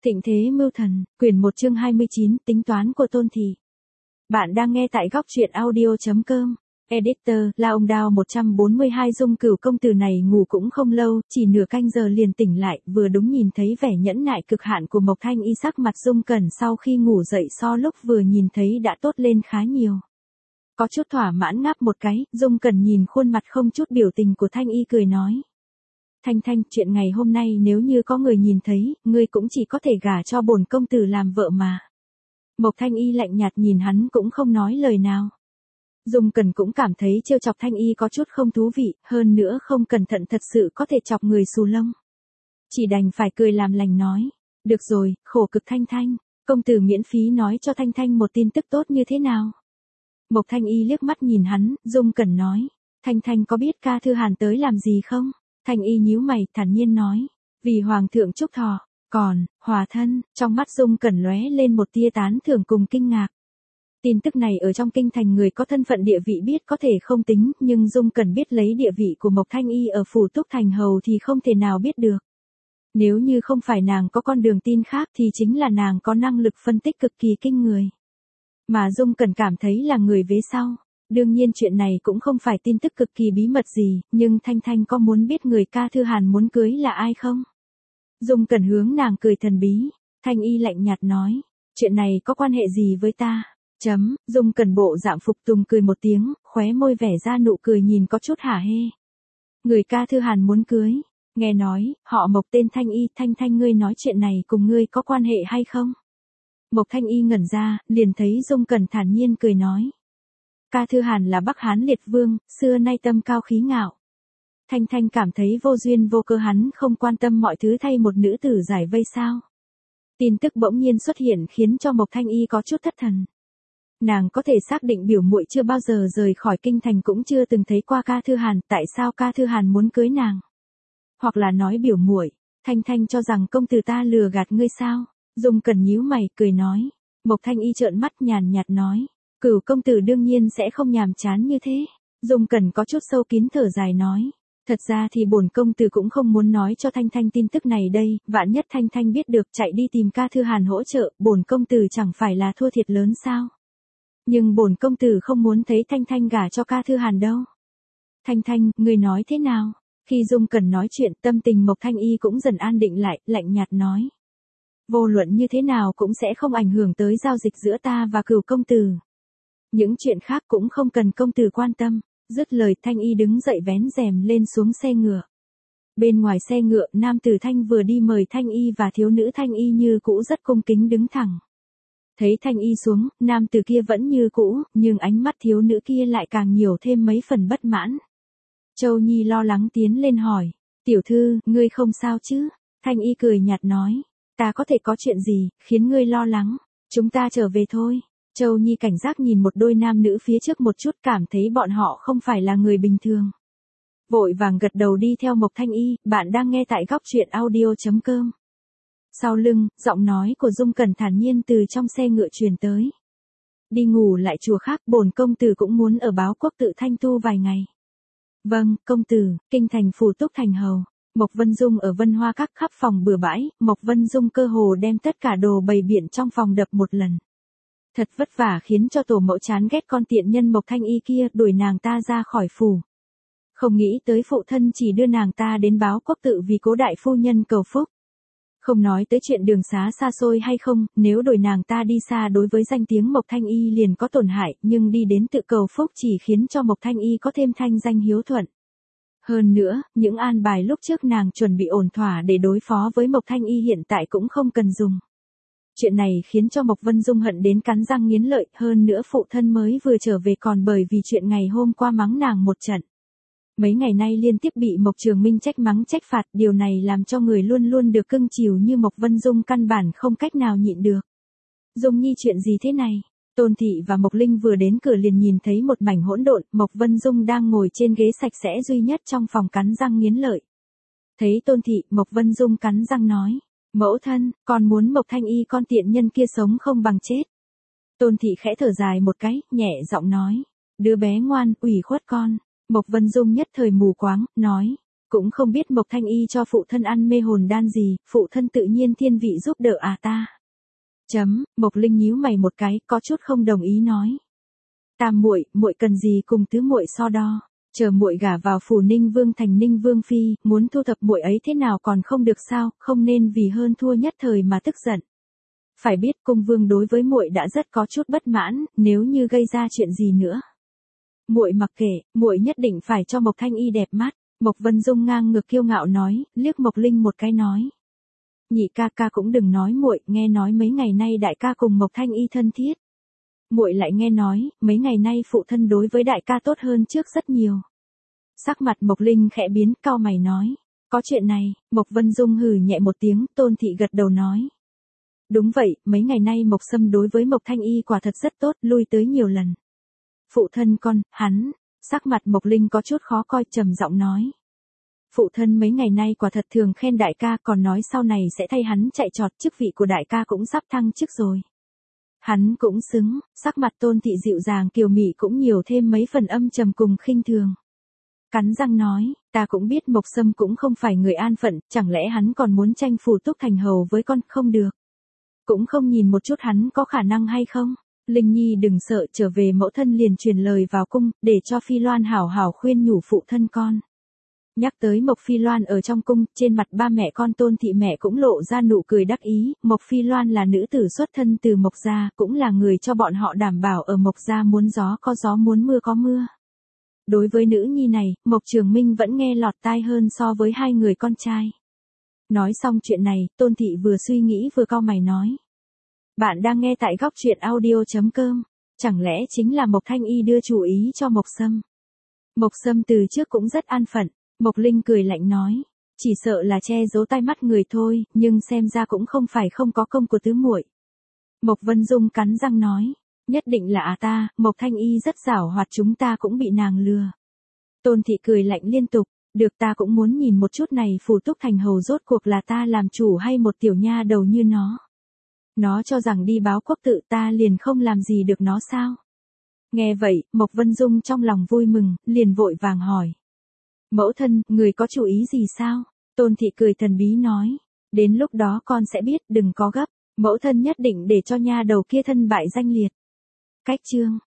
Thịnh thế mưu thần, quyển 1 chương 29, tính toán của Tôn Thị. Bạn đang nghe tại góc truyện audio.com. Editor, La Ông Đao 142. Dung Cửu công tử này ngủ cũng không lâu, chỉ nửa canh giờ liền tỉnh lại, vừa đúng nhìn thấy vẻ nhẫn nại cực hạn của Mộc Thanh Y. Sắc mặt Dung Cẩn sau khi ngủ dậy so lúc vừa nhìn thấy đã tốt lên khá nhiều. Có chút thỏa mãn ngáp một cái, Dung Cẩn nhìn khuôn mặt không chút biểu tình của Thanh Y cười nói. Thanh Thanh, chuyện ngày hôm nay nếu như có người nhìn thấy, ngươi cũng chỉ có thể gả cho bổn công tử làm vợ mà. Mộc Thanh Y lạnh nhạt nhìn hắn cũng không nói lời nào. Dung Cẩn cũng cảm thấy trêu chọc Thanh Y có chút không thú vị, hơn nữa không cẩn thận thật sự có thể chọc người xù lông. Chỉ đành phải cười làm lành nói. Được rồi, khổ cực Thanh Thanh, công tử miễn phí nói cho Thanh Thanh một tin tức tốt như thế nào. Mộc Thanh Y liếc mắt nhìn hắn, Dung Cẩn nói. Thanh Thanh có biết ca thư Hàn tới làm gì không? Thanh Y nhíu mày, thản nhiên nói. Vì Hoàng thượng chúc thọ, còn, hòa thân, trong mắt Dung Cẩn lóe lên một tia tán thưởng cùng kinh ngạc. Tin tức này ở trong kinh thành người có thân phận địa vị biết có thể không tính, nhưng Dung Cẩn biết lấy địa vị của Mộc Thanh Y ở phủ Túc Thành Hầu thì không thể nào biết được. Nếu như không phải nàng có con đường tin khác thì chính là nàng có năng lực phân tích cực kỳ kinh người. Mà Dung Cẩn cảm thấy là người vế sau. Đương nhiên chuyện này cũng không phải tin tức cực kỳ bí mật gì, nhưng Thanh Thanh có muốn biết người ca thư Hàn muốn cưới là ai không? Dung Cẩn hướng nàng cười thần bí, Thanh Y lạnh nhạt nói, chuyện này có quan hệ gì với ta? Dung Cẩn bộ dạng phục tùng cười một tiếng, khóe môi vẻ ra nụ cười nhìn có chút hả hê. Người ca thư Hàn muốn cưới, nghe nói, họ Mộc tên Thanh Y, Thanh Thanh ngươi nói chuyện này cùng ngươi có quan hệ hay không? Mộc Thanh Y ngẩn ra, liền thấy Dung Cẩn thản nhiên cười nói. Ca thư Hàn là Bắc Hán liệt vương, xưa nay tâm cao khí ngạo. Thanh Thanh cảm thấy vô duyên vô cơ hắn không quan tâm mọi thứ thay một nữ tử giải vây sao. Tin tức bỗng nhiên xuất hiện khiến cho Mộc Thanh Y có chút thất thần. Nàng có thể xác định biểu muội chưa bao giờ rời khỏi kinh thành cũng chưa từng thấy qua ca thư Hàn, tại sao ca thư Hàn muốn cưới nàng? Hoặc là nói biểu muội, Thanh Thanh cho rằng công tử ta lừa gạt ngươi sao? Dung Cẩn nhíu mày, cười nói. Mộc Thanh Y trợn mắt nhàn nhạt nói. Cửu công tử đương nhiên sẽ không nhàm chán như thế. Dung Cẩn có chút sâu kín thở dài nói. Thật ra thì bổn công tử cũng không muốn nói cho Thanh Thanh tin tức này đây, vạn nhất Thanh Thanh biết được chạy đi tìm ca thư Hàn hỗ trợ, bổn công tử chẳng phải là thua thiệt lớn sao. Nhưng bổn công tử không muốn thấy Thanh Thanh gả cho ca thư Hàn đâu. Thanh Thanh, người nói thế nào? Khi Dung Cẩn nói chuyện tâm tình Mộc Thanh Y cũng dần an định lại, lạnh nhạt nói. Vô luận như thế nào cũng sẽ không ảnh hưởng tới giao dịch giữa ta và Cửu công tử. Những chuyện khác cũng không cần công tử quan tâm. Dứt lời Thanh Y đứng dậy vén rèm lên xuống xe ngựa. Bên ngoài xe ngựa nam tử Thanh vừa đi mời Thanh Y và thiếu nữ Thanh Y như cũ rất cung kính đứng thẳng. Thấy Thanh Y xuống, nam tử kia vẫn như cũ, nhưng ánh mắt thiếu nữ kia lại càng nhiều thêm mấy phần bất mãn. Châu Nhi lo lắng tiến lên hỏi. Tiểu thư, ngươi không sao chứ? Thanh Y cười nhạt nói. Ta có thể có chuyện gì, khiến ngươi lo lắng? Chúng ta trở về thôi. Châu Nhi cảnh giác nhìn một đôi nam nữ phía trước một chút cảm thấy bọn họ không phải là người bình thường. Vội vàng gật đầu đi theo Mộc Thanh Y, bạn đang nghe tại góc truyện audio.com. Sau lưng, giọng nói của Dung Cẩn thản nhiên từ trong xe ngựa truyền tới. Đi ngủ lại chùa khác, bổn công tử cũng muốn ở Báo Quốc tự thanh tu vài ngày. Vâng, công tử, kinh thành phủ Túc Thành Hầu. Mộc Vân Dung ở Vân Hoa Các khắp phòng bừa bãi, Mộc Vân Dung cơ hồ đem tất cả đồ bày biện trong phòng đập một lần. Thật vất vả khiến cho tổ mẫu chán ghét con tiện nhân Mộc Thanh Y kia đuổi nàng ta ra khỏi phủ. Không nghĩ tới phụ thân chỉ đưa nàng ta đến Báo Quốc tự vì cố đại phu nhân cầu phúc. Không nói tới chuyện đường xá xa xôi hay không, nếu đuổi nàng ta đi xa đối với danh tiếng Mộc Thanh Y liền có tổn hại, nhưng đi đến tự cầu phúc chỉ khiến cho Mộc Thanh Y có thêm thanh danh hiếu thuận. Hơn nữa, những an bài lúc trước nàng chuẩn bị ổn thỏa để đối phó với Mộc Thanh Y hiện tại cũng không cần dùng. Chuyện này khiến cho Mộc Vân Dung hận đến cắn răng nghiến lợi, hơn nữa phụ thân mới vừa trở về còn bởi vì chuyện ngày hôm qua mắng nàng một trận. Mấy ngày nay liên tiếp bị Mộc Trường Minh trách mắng trách phạt, điều này làm cho người luôn luôn được cưng chiều như Mộc Vân Dung căn bản không cách nào nhịn được. Dung Nhi chuyện gì thế này? Tôn Thị và Mộc Linh vừa đến cửa liền nhìn thấy một mảnh hỗn độn, Mộc Vân Dung đang ngồi trên ghế sạch sẽ duy nhất trong phòng cắn răng nghiến lợi. Thấy Tôn Thị, Mộc Vân Dung cắn răng nói. Mẫu thân, con muốn Mộc Thanh Y con tiện nhân kia sống không bằng chết. Tôn Thị khẽ thở dài một cái, nhẹ giọng nói. Đứa bé ngoan, ủy khuất con. Mộc Vân Dung nhất thời mù quáng, nói. Cũng không biết Mộc Thanh Y cho phụ thân ăn mê hồn đan gì, phụ thân tự nhiên thiên vị giúp đỡ à ta. Mộc Linh nhíu mày một cái, có chút không đồng ý nói. Tam muội, muội cần gì cùng tứ muội so đo, chờ muội gả vào phủ Ninh Vương thành Ninh Vương phi, muốn thu thập muội ấy thế nào còn không được sao, không nên vì hơn thua nhất thời mà tức giận. Phải biết cung vương đối với muội đã rất có chút bất mãn, nếu như gây ra chuyện gì nữa. Muội mặc kệ, muội nhất định phải cho Mộc Thanh Y đẹp mắt. Mộc Vân Dung ngang ngược kiêu ngạo nói, liếc Mộc Linh một cái nói. Nhị ca ca cũng đừng nói muội, nghe nói mấy ngày nay đại ca cùng Mộc Thanh Y thân thiết. Muội lại nghe nói, mấy ngày nay phụ thân đối với đại ca tốt hơn trước rất nhiều. Sắc mặt Mộc Linh khẽ biến, cau mày nói. Có chuyện này, Mộc Vân Dung hừ nhẹ một tiếng, Tôn Thị gật đầu nói. Đúng vậy, mấy ngày nay Mộc Sâm đối với Mộc Thanh Y quả thật rất tốt, lui tới nhiều lần. Phụ thân con, hắn, sắc mặt Mộc Linh có chút khó coi, trầm giọng nói. Phụ thân mấy ngày nay quả thật thường khen đại ca, còn nói sau này sẽ thay hắn chạy trọt, chức vị của đại ca cũng sắp thăng chức rồi. Hắn cũng xứng, sắc mặt Tôn Thị dịu dàng kiều mị cũng nhiều thêm mấy phần âm trầm cùng khinh thường. Cắn răng nói, ta cũng biết Mộc Sâm cũng không phải người an phận, chẳng lẽ hắn còn muốn tranh phủ túc thành hầu với con, không được. Cũng không nhìn một chút hắn có khả năng hay không. Linh Nhi đừng sợ, trở về mẫu thân liền truyền lời vào cung, để cho Phi Loan hảo hảo khuyên nhủ phụ thân con. Nhắc tới Mộc Phi Loan ở trong cung, trên mặt ba mẹ con Tôn Thị mẹ cũng lộ ra nụ cười đắc ý, Mộc Phi Loan là nữ tử xuất thân từ Mộc gia, cũng là người cho bọn họ đảm bảo ở Mộc gia muốn gió có gió muốn mưa có mưa. Đối với nữ nhi này, Mộc Trường Minh vẫn nghe lọt tai hơn so với hai người con trai. Nói xong chuyện này, Tôn Thị vừa suy nghĩ vừa cau mày nói. Bạn đang nghe tại góc truyện audio.com, chẳng lẽ chính là Mộc Thanh Y đưa chủ ý cho Mộc Sâm. Mộc Sâm từ trước cũng rất an phận, Mộc Linh cười lạnh nói, chỉ sợ là che giấu tai mắt người thôi, nhưng xem ra cũng không phải không có công của tứ muội. Mộc Vân Dung cắn răng nói, nhất định là ta, Mộc Thanh Y rất giảo hoạt, chúng ta cũng bị nàng lừa. Tôn Thị cười lạnh liên tục, được, ta cũng muốn nhìn một chút này phủ túc thành hầu rốt cuộc là ta làm chủ hay một tiểu nha đầu như nó. Nó cho rằng đi báo quốc tự ta liền không làm gì được nó sao? Nghe vậy, Mộc Vân Dung trong lòng vui mừng, liền vội vàng hỏi. Mẫu thân, người có chủ ý gì sao? Tôn Thị cười thần bí nói. Đến lúc đó con sẽ biết, đừng có gấp. Mẫu thân nhất định để cho nha đầu kia thân bại danh liệt. Cách chương.